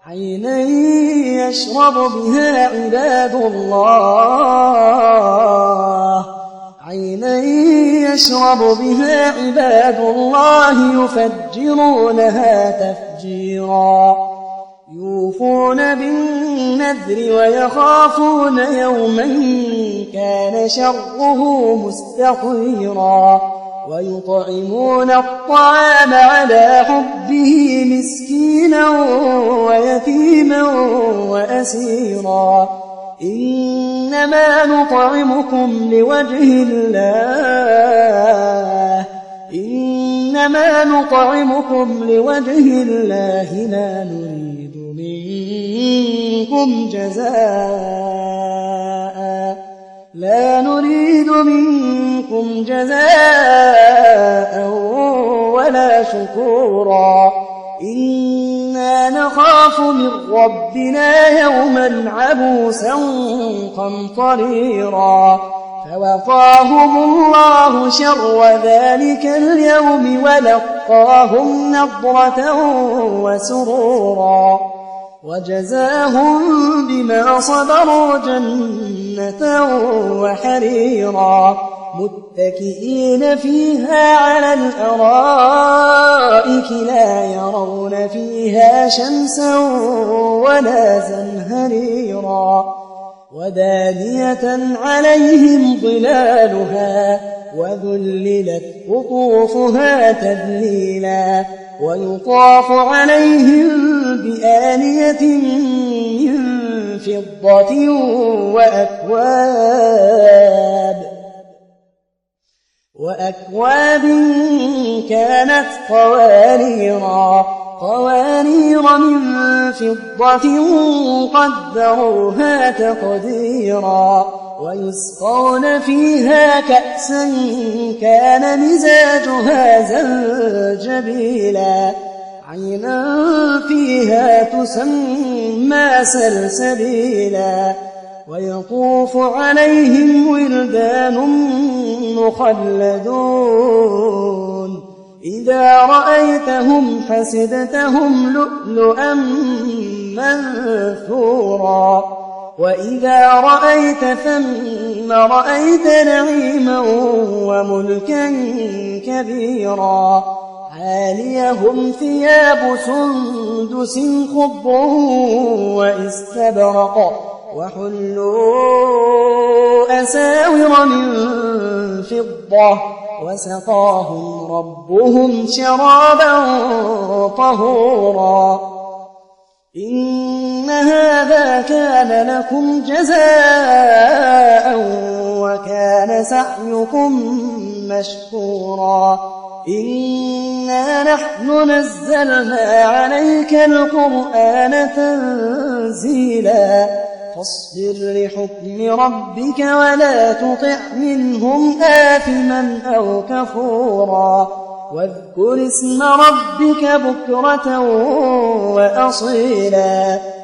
عينا يشرب بها عباد الله يفجرونها تفجيرا يوفون بالنذر ويخافون يوما كان شره مستطيرا ويطعمون الطعام على حبه مسكينا ويتيما وأسيرا إنما نطعمكم لوجه الله لا نريد منكم جزاء ولا شكورا إنا نخاف من ربنا يوما عبوسا قمطريرا فوقاهم الله شر ذلك اليوم ولقاهم نضرة وسرورا وجزاهم بما صبروا جنة وحريرا متكئين فيها على الأرائك لا يرون فيها شمسا ولا زمهريرا ودانية عليهم ظلالها وذللت قطوفها تذليلا ويطاف عليهم بآنية من فضة وأكواب كانت قوارير من فضة قدروها تقديرا ويسقون فيها كأسا كان مزاجها زنجبيلا عينا فيها تسمى سلسبيلا ويطوف عليهم ولدان مخلدون إذا رأيتهم حسبتهم لؤلؤا منثورا وإذا رأيت ثم رأيت نعيما وملكا كبيرا عاليهم ثياب سندس خضر واستبرق وحلوا أساور من فضة وسقاهم ربهم شرابا طهورا إن هذا كان لكم جزاء وكان سعيكم مشكورا إنا نحن نزلنا عليك القرآن تنزيلا فاصبر لحكم ربك ولا تطع منهم آثما أو كفورا واذكر اسم ربك بكرة وأصيلا